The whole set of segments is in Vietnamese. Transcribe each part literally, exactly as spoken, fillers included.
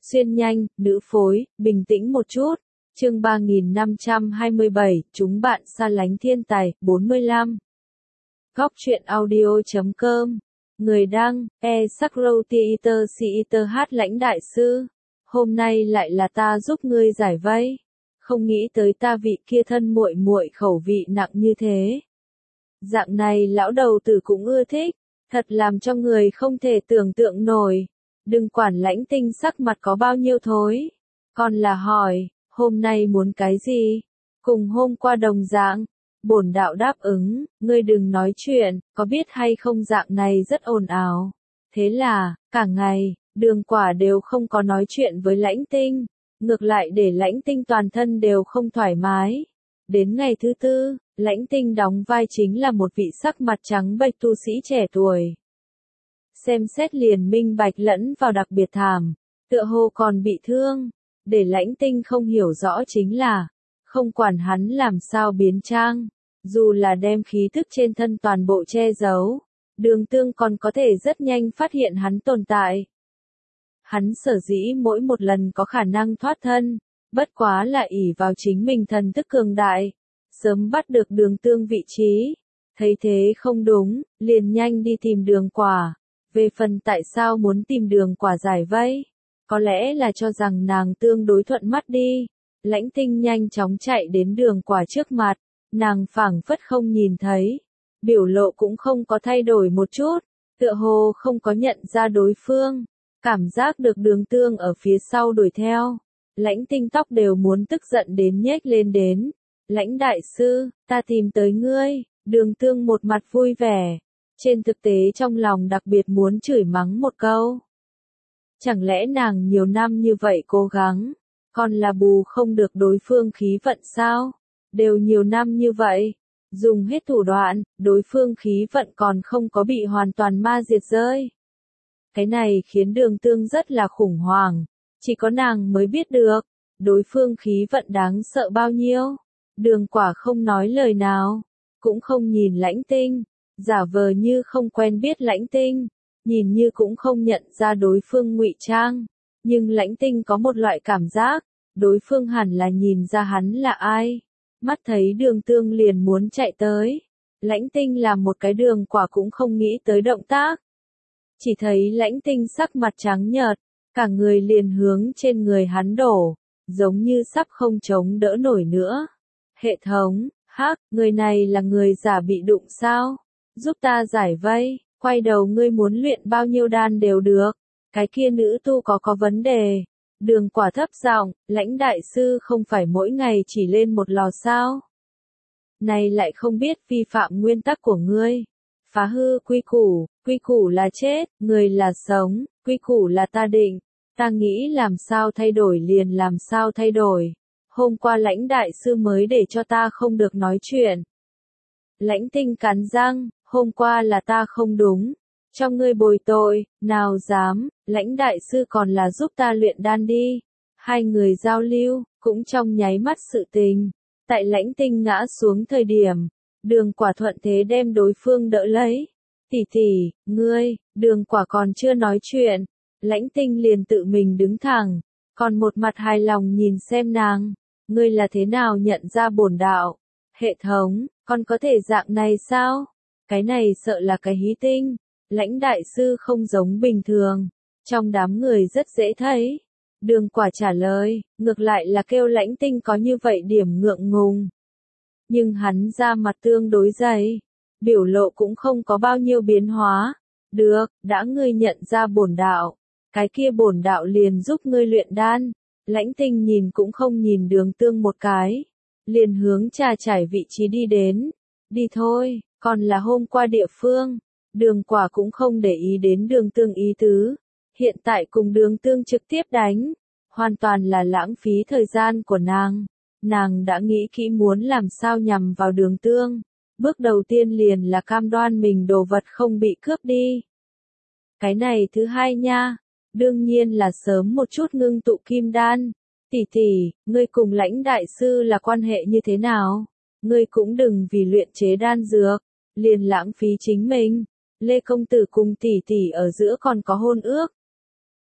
Xuyên nhanh, nữ phối, bình tĩnh một chút. Chương ba nghìn năm trăm hai mươi bảy, chúng bạn xa lánh thiên tài, bốn mươi lăm. Góc truyện audio chấm com. Người đăng, e Sakro Theater Theater hát lãnh đại sư. Hôm nay lại là ta giúp ngươi giải vây. Không nghĩ tới ta vị kia thân muội muội khẩu vị nặng như thế. Dạng này lão đầu tử cũng ưa thích, thật làm cho người không thể tưởng tượng nổi. Đừng quản lãnh tinh sắc mặt có bao nhiêu thối. Còn là hỏi, hôm nay muốn cái gì? Cùng hôm qua đồng dạng. Bổn đạo đáp ứng, ngươi đừng nói chuyện, có biết hay không dạng này rất ồn ào. Thế là, cả ngày, Đường Quả đều không có nói chuyện với lãnh tinh. Ngược lại để lãnh tinh toàn thân đều không thoải mái. Đến ngày thứ tư, lãnh tinh đóng vai chính là một vị sắc mặt trắng bệch tu sĩ trẻ tuổi. Xem xét liền minh bạch lẫn vào đặc biệt thảm, tựa hồ còn bị thương. Để lãnh tinh không hiểu rõ chính là, không quản hắn làm sao biến trang, dù là đem khí thức trên thân toàn bộ che giấu, Đường Tương còn có thể rất nhanh phát hiện hắn tồn tại. Hắn sở dĩ mỗi một lần có khả năng thoát thân, bất quá là ỷ vào chính mình thần thức cường đại, sớm bắt được Đường Tương vị trí. Thấy thế không đúng, liền nhanh đi tìm Đường Quả. Về phần tại sao muốn tìm Đường Quả giải vây, có lẽ là cho rằng nàng tương đối thuận mắt đi. Lãnh tinh nhanh chóng chạy đến Đường Quả trước mặt, nàng phảng phất không nhìn thấy, biểu lộ cũng không có thay đổi một chút, tựa hồ không có nhận ra đối phương, cảm giác được Đường Tương ở phía sau đuổi theo. Lãnh tinh tóc đều muốn tức giận đến nhếch lên đến. Lãnh đại sư, ta tìm tới ngươi. Đường Tương một mặt vui vẻ, trên thực tế trong lòng đặc biệt muốn chửi mắng một câu. Chẳng lẽ nàng nhiều năm như vậy cố gắng, còn là bù không được đối phương khí vận sao? Đều nhiều năm như vậy, dùng hết thủ đoạn, đối phương khí vận còn không có bị hoàn toàn ma diệt rơi. Cái này khiến Đường Tương rất là khủng hoảng, chỉ có nàng mới biết được, đối phương khí vận đáng sợ bao nhiêu. Đường Quả không nói lời nào, cũng không nhìn lãnh tinh, giả vờ như không quen biết lãnh tinh, nhìn như cũng không nhận ra đối phương ngụy trang, nhưng lãnh tinh có một loại cảm giác, đối phương hẳn là nhìn ra hắn là ai. Mắt thấy Đường Tương liền muốn chạy tới, lãnh tinh làm một cái Đường Quả cũng không nghĩ tới động tác. Chỉ thấy lãnh tinh sắc mặt trắng nhợt, cả người liền hướng trên người hắn đổ, giống như sắp không chống đỡ nổi nữa. Hệ thống, hắc, người này là người giả bị đụng sao? Giúp ta giải vây, quay đầu ngươi muốn luyện bao nhiêu đan đều được. Cái kia nữ tu có có vấn đề. Đường Quả thấp giọng, lãnh đại sư không phải mỗi ngày chỉ lên một lò sao? Này lại không biết vi phạm nguyên tắc của ngươi. Phá hư quy củ, quy củ là chết, người là sống, quy củ là ta định. Ta nghĩ làm sao thay đổi liền làm sao thay đổi. Hôm qua lãnh đại sư mới để cho ta không được nói chuyện. Lãnh tinh cắn răng, hôm qua là ta không đúng. Cho ngươi bồi tội, nào dám, lãnh đại sư còn là giúp ta luyện đan đi. Hai người giao lưu, cũng trong nháy mắt sự tình. Tại lãnh tinh ngã xuống thời điểm, Đường Quả thuận thế đem đối phương đỡ lấy. Tỷ tỷ, ngươi, Đường Quả còn chưa nói chuyện. Lãnh tinh liền tự mình đứng thẳng, còn một mặt hài lòng nhìn xem nàng. Ngươi là thế nào nhận ra bổn đạo? Hệ thống, con có thể dạng này sao? Cái này sợ là cái hí tinh. Lãnh đại sư không giống bình thường. Trong đám người rất dễ thấy. Đường Quả trả lời, ngược lại là kêu lãnh tinh có như vậy điểm ngượng ngùng. Nhưng hắn ra mặt tương đối dày. Biểu lộ cũng không có bao nhiêu biến hóa. Được, đã ngươi nhận ra bổn đạo. Cái kia bổn đạo liền giúp ngươi luyện đan. Lãnh tinh nhìn cũng không nhìn Đường Tương một cái. Liền hướng trà trải vị trí đi đến. Đi thôi, còn là hôm qua địa phương. Đường Quả cũng không để ý đến Đường Tương ý tứ. Hiện tại cùng Đường Tương trực tiếp đánh. Hoàn toàn là lãng phí thời gian của nàng. Nàng đã nghĩ kỹ muốn làm sao nhằm vào Đường Tương. Bước đầu tiên liền là cam đoan mình đồ vật không bị cướp đi. Cái này thứ hai nha. Đương nhiên là sớm một chút ngưng tụ kim đan. Tỷ tỷ, ngươi cùng lãnh đại sư là quan hệ như thế nào? Ngươi cũng đừng vì luyện chế đan dược, liền lãng phí chính mình. Lê công tử cùng tỷ tỷ ở giữa còn có hôn ước.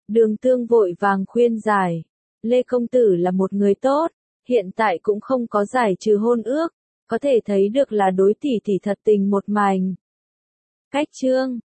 Đường Tương vội vàng khuyên giải. Lê công tử là một người tốt, hiện tại cũng không có giải trừ hôn ước, có thể thấy được là đối tỷ tỷ thật tình một mảnh. Cách chương